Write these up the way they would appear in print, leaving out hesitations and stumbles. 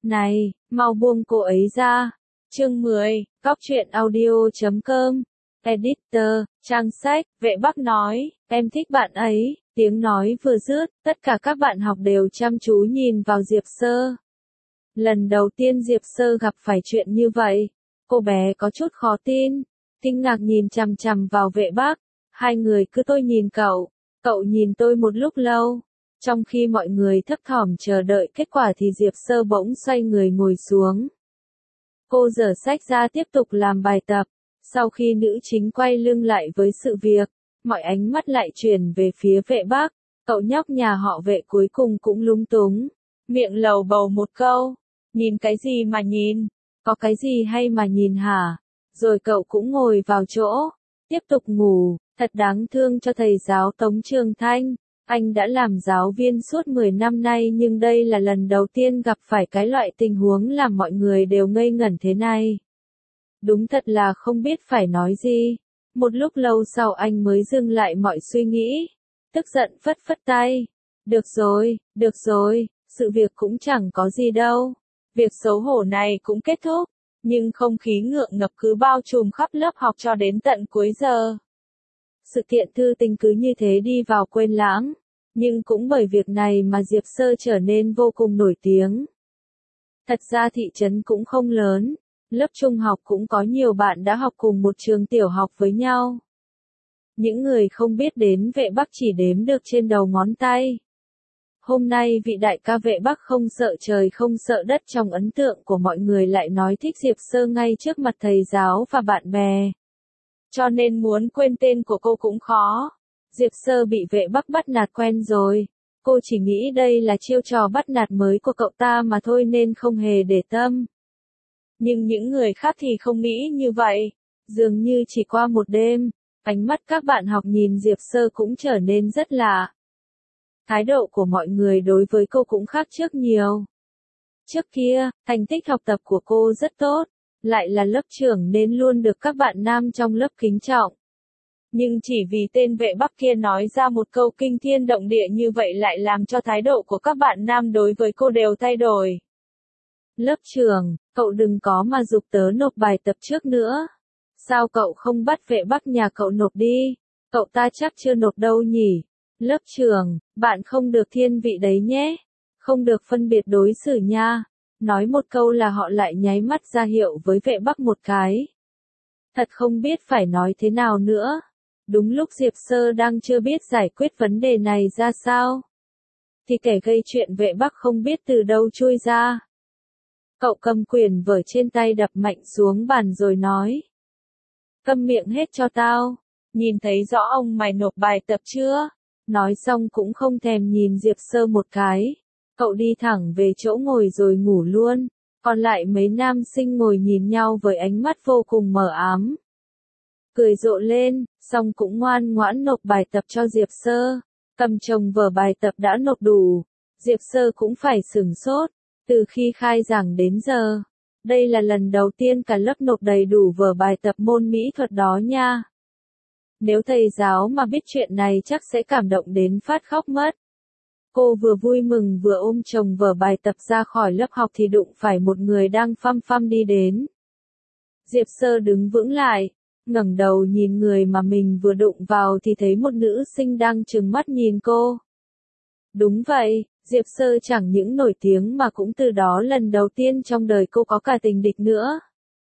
Này, mau buông cô ấy ra. Chương 10, Góc truyện audio.com. Editor, trang sách, Vệ Bắc nói, em thích bạn ấy. Tiếng nói vừa dứt, tất cả các bạn học đều chăm chú nhìn vào Diệp Sơ. Lần đầu tiên Diệp Sơ gặp phải chuyện như vậy, cô bé có chút khó tin, kinh ngạc nhìn chằm chằm vào Vệ Bắc. Hai người cứ tôi nhìn cậu nhìn tôi một lúc lâu. Trong khi mọi người thấp thỏm chờ đợi kết quả thì Diệp Sơ bỗng xoay người ngồi xuống. Cô giở sách ra tiếp tục làm bài tập. Sau khi nữ chính quay lưng lại với sự việc, mọi ánh mắt lại chuyển về phía Vệ Bắc. Cậu nhóc nhà họ Vệ cuối cùng cũng lúng túng, miệng lầu bầu một câu, nhìn cái gì mà nhìn, có cái gì hay mà nhìn hả? Rồi cậu cũng ngồi vào chỗ, tiếp tục ngủ. Thật đáng thương cho thầy giáo Tống Trường Thanh. Anh đã làm giáo viên suốt 10 năm nay nhưng đây là lần đầu tiên gặp phải cái loại tình huống làm mọi người đều ngây ngẩn thế này. Đúng thật là không biết phải nói gì. Một lúc lâu sau anh mới dừng lại mọi suy nghĩ. Tức giận phất phất tay. Được rồi, sự việc cũng chẳng có gì đâu. Việc xấu hổ này cũng kết thúc. Nhưng không khí ngượng ngập cứ bao trùm khắp lớp học cho đến tận cuối giờ. Sự kiện thư tình cứ như thế đi vào quên lãng. Nhưng cũng bởi việc này mà Diệp Sơ trở nên vô cùng nổi tiếng. Thật ra thị trấn cũng không lớn. Lớp trung học cũng có nhiều bạn đã học cùng một trường tiểu học với nhau. Những người không biết đến Vệ Bắc chỉ đếm được trên đầu ngón tay. Hôm nay vị đại ca Vệ Bắc không sợ trời không sợ đất trong ấn tượng của mọi người lại nói thích Diệp Sơ ngay trước mặt thầy giáo và bạn bè. Cho nên muốn quên tên của cô cũng khó. Diệp Sơ bị Vệ Bắc bắt nạt quen rồi. Cô chỉ nghĩ đây là chiêu trò bắt nạt mới của cậu ta mà thôi nên không hề để tâm. Nhưng những người khác thì không nghĩ như vậy. Dường như chỉ qua một đêm, ánh mắt các bạn học nhìn Diệp Sơ cũng trở nên rất lạ. Thái độ của mọi người đối với cô cũng khác trước nhiều. Trước kia, thành tích học tập của cô rất tốt, lại là lớp trưởng nên luôn được các bạn nam trong lớp kính trọng. Nhưng chỉ vì tên Vệ Bắc kia nói ra một câu kinh thiên động địa như vậy lại làm cho thái độ của các bạn nam đối với cô đều thay đổi. Lớp trưởng, cậu đừng có mà giục tớ nộp bài tập trước nữa. Sao cậu không bắt Vệ Bắc nhà cậu nộp đi? Cậu ta chắc chưa nộp đâu nhỉ? Lớp trưởng, bạn không được thiên vị đấy nhé. Không được phân biệt đối xử nha. Nói một câu là họ lại nháy mắt ra hiệu với Vệ Bắc một cái. Thật không biết phải nói thế nào nữa. Đúng lúc Diệp Sơ đang chưa biết giải quyết vấn đề này ra sao, thì kẻ gây chuyện Vệ Bắc không biết từ đâu chui ra. Cậu cầm quyển vở trên tay đập mạnh xuống bàn rồi nói. Câm miệng hết cho tao. Nhìn thấy rõ ông mày nộp bài tập chưa? Nói xong cũng không thèm nhìn Diệp Sơ một cái. Cậu đi thẳng về chỗ ngồi rồi ngủ luôn. Còn lại mấy nam sinh ngồi nhìn nhau với ánh mắt vô cùng mờ ám. Cười rộ lên, xong cũng ngoan ngoãn nộp bài tập cho Diệp Sơ. Cầm chồng vở bài tập đã nộp đủ. Diệp Sơ cũng phải sửng sốt. Từ khi khai giảng đến giờ, đây là lần đầu tiên cả lớp nộp đầy đủ vở bài tập môn mỹ thuật đó nha. Nếu thầy giáo mà biết chuyện này chắc sẽ cảm động đến phát khóc mất. Cô vừa vui mừng vừa ôm chồng vở bài tập ra khỏi lớp học thì đụng phải một người đang phăm phăm đi đến. Diệp Sơ đứng vững lại, ngẩng đầu nhìn người mà mình vừa đụng vào thì thấy một nữ sinh đang trừng mắt nhìn cô. Đúng vậy, Diệp Sơ chẳng những nổi tiếng mà cũng từ đó lần đầu tiên trong đời cô có cả tình địch nữa.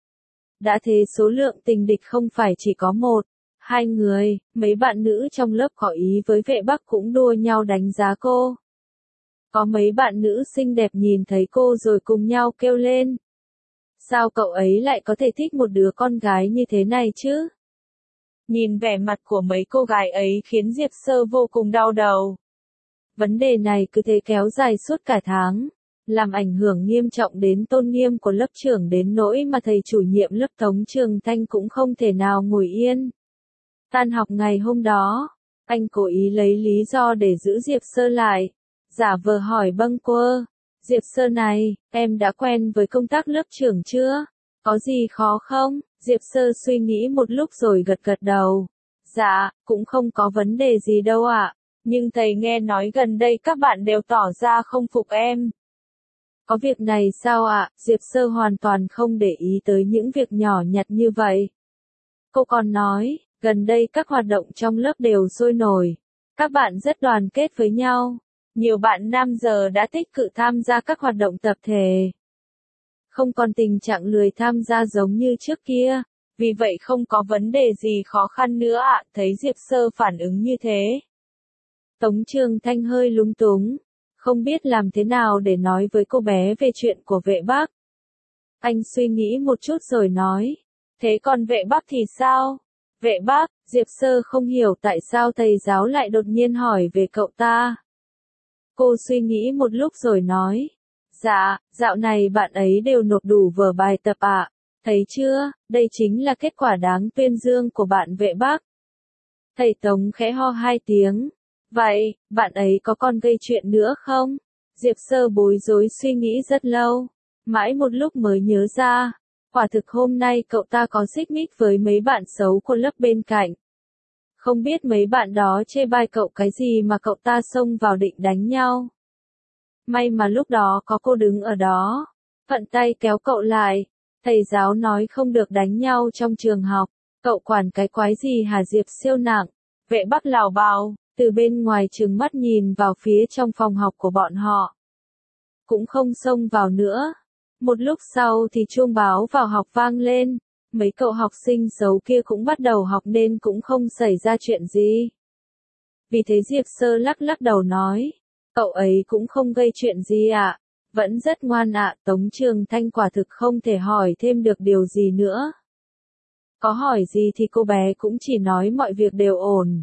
Đã thế số lượng tình địch không phải chỉ có một, hai người, mấy bạn nữ trong lớp có ý với Vệ Bắc cũng đua nhau đánh giá cô. Có mấy bạn nữ xinh đẹp nhìn thấy cô rồi cùng nhau kêu lên. Sao cậu ấy lại có thể thích một đứa con gái như thế này chứ? Nhìn vẻ mặt của mấy cô gái ấy khiến Diệp Sơ vô cùng đau đầu. Vấn đề này cứ thế kéo dài suốt cả tháng, làm ảnh hưởng nghiêm trọng đến tôn nghiêm của lớp trưởng đến nỗi mà thầy chủ nhiệm lớp Tống Trường Thanh cũng không thể nào ngồi yên. Tan học ngày hôm đó, anh cố ý lấy lý do để giữ Diệp Sơ lại, giả vờ hỏi bâng quơ. Diệp Sơ này, em đã quen với công tác lớp trưởng chưa? Có gì khó không? Diệp Sơ suy nghĩ một lúc rồi gật gật đầu. Dạ, cũng không có vấn đề gì đâu ạ. Nhưng thầy nghe nói gần đây các bạn đều tỏ ra không phục em. Có việc này sao ạ? Diệp Sơ hoàn toàn không để ý tới những việc nhỏ nhặt như vậy. Cô còn nói, gần đây các hoạt động trong lớp đều sôi nổi. Các bạn rất đoàn kết với nhau. Nhiều bạn nam giờ đã tích cực tham gia các hoạt động tập thể. Không còn tình trạng lười tham gia giống như trước kia. Vì vậy không có vấn đề gì khó khăn nữa ạ. Thấy Diệp Sơ phản ứng như thế. Tống Trường Thanh hơi lúng túng. Không biết làm thế nào để nói với cô bé về chuyện của vệ Bắc. Anh suy nghĩ một chút rồi nói. Thế còn vệ Bắc thì sao? Vệ Bắc, Diệp Sơ không hiểu tại sao thầy giáo lại đột nhiên hỏi về cậu ta. Cô suy nghĩ một lúc rồi nói. Dạ, dạo này bạn ấy đều nộp đủ vở bài tập ạ. Thấy chưa, đây chính là kết quả đáng tuyên dương của bạn vệ Bắc. Thầy Tống khẽ ho 2 tiếng. Vậy, bạn ấy có còn gây chuyện nữa không? Diệp Sơ bối rối suy nghĩ rất lâu. Mãi một lúc mới nhớ ra. Quả thực hôm nay cậu ta có xích mích với mấy bạn xấu của lớp bên cạnh. Không biết mấy bạn đó chê bai cậu cái gì mà cậu ta xông vào định đánh nhau. May mà lúc đó có cô đứng ở đó. Thuận tay kéo cậu lại. Thầy giáo nói không được đánh nhau trong trường học. Cậu quản cái quái gì hả? Diệp siêu nặng. Vệ Bắc lảo bảo, từ bên ngoài trừng mắt nhìn vào phía trong phòng học của bọn họ. Cũng không xông vào nữa. Một lúc sau thì chuông báo vào học vang lên. Mấy cậu học sinh xấu kia cũng bắt đầu học nên cũng không xảy ra chuyện gì. Vì thế Diệp Sơ lắc lắc đầu nói. Cậu ấy cũng không gây chuyện gì ạ. Vẫn rất ngoan ạ. Tống Trường Thanh quả thực không thể hỏi thêm được điều gì nữa. Có hỏi gì thì cô bé cũng chỉ nói mọi việc đều ổn.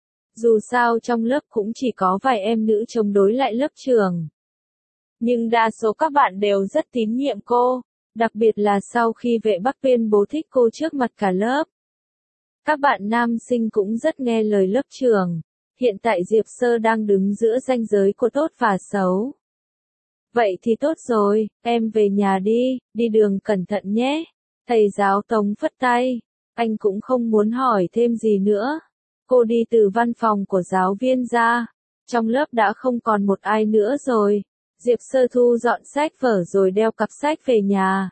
Dù sao trong lớp cũng chỉ có vài em nữ chống đối lại lớp trưởng. Nhưng đa số các bạn đều rất tín nhiệm cô, đặc biệt là sau khi vệ Bắc tuyên bố thích cô trước mặt cả lớp. Các bạn nam sinh cũng rất nghe lời lớp trưởng. Hiện tại Diệp Sơ đang đứng giữa ranh giới của tốt và xấu. Vậy thì tốt rồi, em về nhà đi đường cẩn thận nhé. Thầy giáo Tống phất tay, anh cũng không muốn hỏi thêm gì nữa. Cô đi từ văn phòng của giáo viên ra. Trong lớp đã không còn một ai nữa rồi. Diệp Sơ thu dọn sách vở rồi đeo cặp sách về nhà.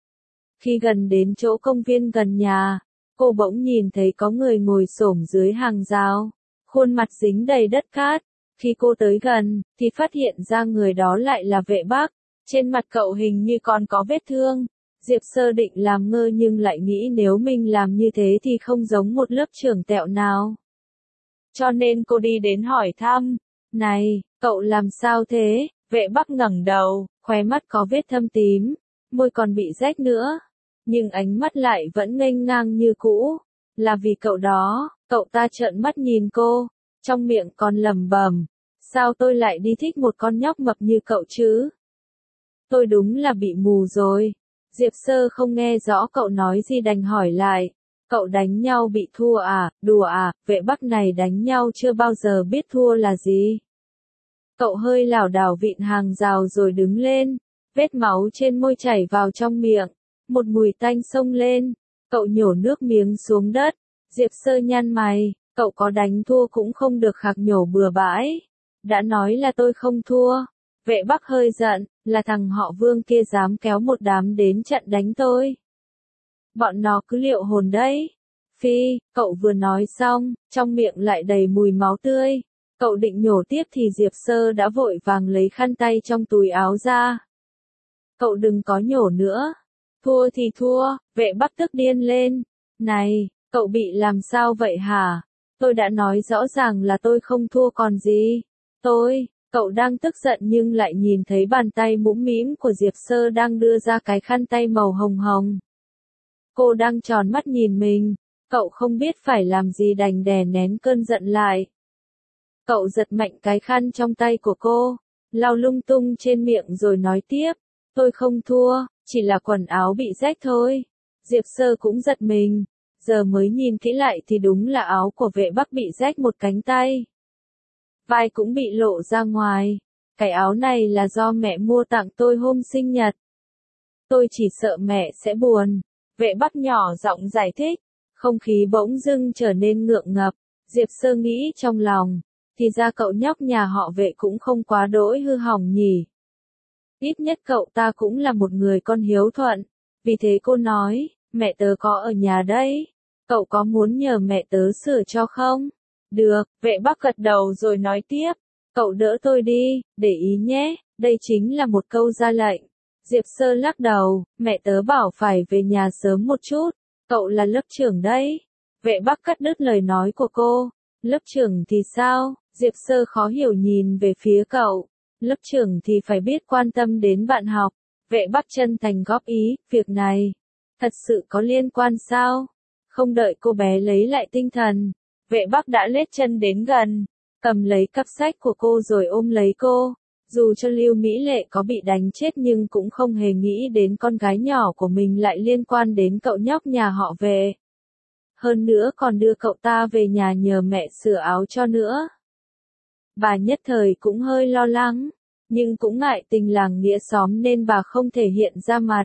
Khi gần đến chỗ công viên gần nhà, cô bỗng nhìn thấy có người ngồi xổm dưới hàng rào. Khuôn mặt dính đầy đất cát. Khi cô tới gần, thì phát hiện ra người đó lại là vệ Bắc. Trên mặt cậu hình như còn có vết thương. Diệp Sơ định làm ngơ nhưng lại nghĩ nếu mình làm như thế thì không giống một lớp trưởng tẹo nào. Cho nên cô đi đến hỏi thăm. Này, cậu làm sao thế? Vệ Bắc ngẩng đầu, khóe mắt có vết thâm tím, môi còn bị rách nữa. Nhưng ánh mắt lại vẫn nghênh ngang như cũ. Là vì cậu đó, cậu ta trợn mắt nhìn cô, trong miệng còn lẩm bẩm. Sao tôi lại đi thích một con nhóc mập như cậu chứ? Tôi đúng là bị mù rồi. Diệp Sơ không nghe rõ cậu nói gì đành hỏi lại. Cậu đánh nhau bị thua à, đùa à, vệ Bắc này đánh nhau chưa bao giờ biết thua là gì. Cậu hơi lảo đảo vịn hàng rào rồi đứng lên, vết máu trên môi chảy vào trong miệng, một mùi tanh xông lên, cậu nhổ nước miếng xuống đất. Diệp Sơ nhăn mày, cậu có đánh thua cũng không được khạc nhổ bừa bãi. Đã nói là tôi không thua. Vệ Bắc hơi giận, là thằng họ Vương kia dám kéo một đám đến trận đánh tôi. Bọn nó cứ liệu hồn đấy. Phi, cậu vừa nói xong, trong miệng lại đầy mùi máu tươi. Cậu định nhổ tiếp thì Diệp Sơ đã vội vàng lấy khăn tay trong túi áo ra. Cậu đừng có nhổ nữa. Thua thì thua, vệ Bắc tức điên lên. Này, cậu bị làm sao vậy hả? Tôi đã nói rõ ràng là tôi không thua còn gì. Cậu đang tức giận nhưng lại nhìn thấy bàn tay mũm mĩm của Diệp Sơ đang đưa ra cái khăn tay màu hồng hồng. Cô đang tròn mắt nhìn mình. Cậu không biết phải làm gì đành đè nén cơn giận lại. Cậu giật mạnh cái khăn trong tay của cô, lau lung tung trên miệng rồi nói tiếp. Tôi không thua, chỉ là quần áo bị rách thôi. Diệp Sơ cũng giật mình. Giờ mới nhìn kỹ lại thì đúng là áo của vệ Bắc bị rách một cánh tay. Vai cũng bị lộ ra ngoài. Cái áo này là do mẹ mua tặng tôi hôm sinh nhật. Tôi chỉ sợ mẹ sẽ buồn. Vệ Bắc nhỏ giọng giải thích. Không khí bỗng dưng trở nên ngượng ngập. Diệp Sơ nghĩ trong lòng. Thì ra cậu nhóc nhà họ vệ cũng không quá đỗi hư hỏng nhỉ. Ít nhất cậu ta cũng là một người con hiếu thuận. Vì thế cô nói, mẹ tớ có ở nhà đấy. Cậu có muốn nhờ mẹ tớ sửa cho không? Được, vệ bắc gật đầu rồi nói tiếp. Cậu đỡ tôi đi, để ý nhé, đây chính là một câu ra lệnh. Diệp Sơ lắc đầu, mẹ tớ bảo phải về nhà sớm một chút. Cậu là lớp trưởng đấy. Vệ bắc cắt đứt lời nói của cô. Lớp trưởng thì sao? Diệp Sơ khó hiểu nhìn về phía cậu. Lớp trưởng thì phải biết quan tâm đến bạn học. Vệ bắc chân thành góp ý, việc này thật sự có liên quan sao? Không đợi cô bé lấy lại tinh thần, vệ bắc đã lết chân đến gần, cầm lấy cặp sách của cô rồi ôm lấy cô. Dù cho Lưu Mỹ Lệ có bị đánh chết nhưng cũng không hề nghĩ đến con gái nhỏ của mình lại liên quan đến cậu nhóc nhà họ Vệ. Hơn nữa còn đưa cậu ta về nhà nhờ mẹ sửa áo cho nữa. Bà nhất thời cũng hơi lo lắng, nhưng cũng ngại tình làng nghĩa xóm nên bà không thể hiện ra mặt.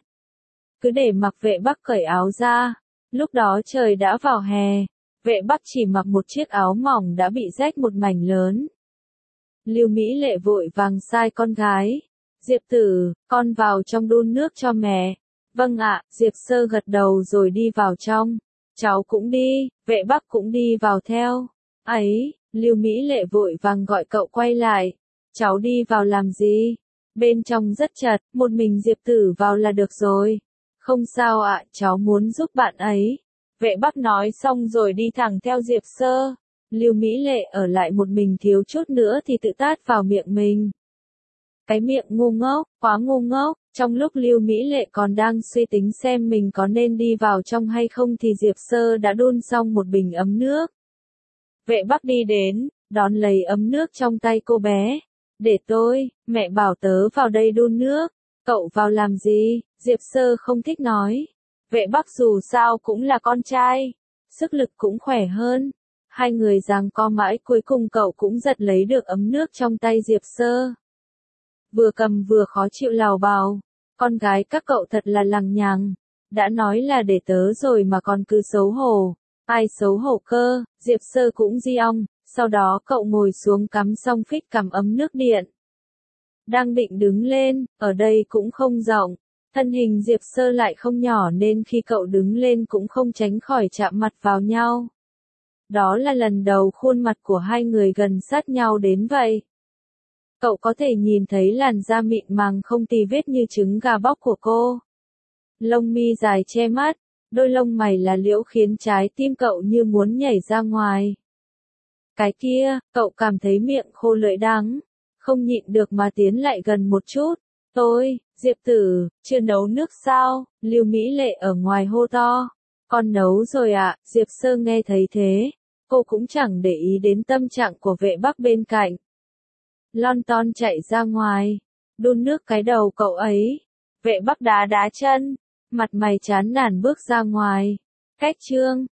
Cứ để mặc vệ bắc cởi áo ra. Lúc đó trời đã vào hè, vệ bắc chỉ mặc một chiếc áo mỏng đã bị rách một mảnh lớn. Lưu Mỹ Lệ vội vàng sai con gái. Diệp Tử, con vào trong đun nước cho mẹ. Vâng ạ, Diệp Sơ gật đầu rồi đi vào trong. Cháu cũng đi, vệ bắc cũng đi vào theo. Ấy, Lưu Mỹ Lệ vội vàng gọi cậu quay lại. Cháu đi vào làm gì? Bên trong rất chật, một mình Diệp Tử vào là được rồi. Không sao ạ, cháu muốn giúp bạn ấy. Vệ bắc nói xong rồi đi thẳng theo Diệp Sơ. Lưu Mỹ Lệ ở lại một mình thiếu chút nữa thì tự tát vào miệng mình. Cái miệng ngu ngốc, quá ngu ngốc. Trong lúc Lưu Mỹ Lệ còn đang suy tính xem mình có nên đi vào trong hay không thì Diệp Sơ đã đun xong một bình ấm nước. Vệ bắc đi đến, đón lấy ấm nước trong tay cô bé. Để tôi, mẹ bảo tớ vào đây đun nước. Cậu vào làm gì? Diệp Sơ không thích nói. Vệ bắc dù sao cũng là con trai, sức lực cũng khỏe hơn. Hai người giằng co mãi cuối cùng cậu cũng giật lấy được ấm nước trong tay Diệp Sơ. Vừa cầm vừa khó chịu lào bào. Con gái các cậu thật là lằng nhằng. Đã nói là để tớ rồi mà còn cứ xấu hổ. Ai xấu hổ cơ? Diệp Sơ cũng di ong. Sau đó cậu ngồi xuống cắm xong phích cầm ấm nước điện. Đang định đứng lên, ở đây cũng không rộng. Thân hình Diệp Sơ lại không nhỏ nên khi cậu đứng lên cũng không tránh khỏi chạm mặt vào nhau. Đó là lần đầu khuôn mặt của hai người gần sát nhau đến vậy. Cậu có thể nhìn thấy làn da mịn màng không tì vết như trứng gà bóc của cô. Lông mi dài che mắt, đôi lông mày là liễu khiến trái tim cậu như muốn nhảy ra ngoài. Cái kia, cậu cảm thấy miệng khô lưỡi đắng, không nhịn được mà tiến lại gần một chút. Tôi, Diệp Tử, chưa nấu nước sao? Lưu Mỹ Lệ ở ngoài hô to. Con nấu rồi ạ. Diệp Sơ nghe thấy thế, cô cũng chẳng để ý đến tâm trạng của vệ bắc bên cạnh. Lon ton chạy ra ngoài, đun nước cái đầu cậu ấy. Vệ bắc đá đá chân, mặt mày chán nản bước ra ngoài. Cách chương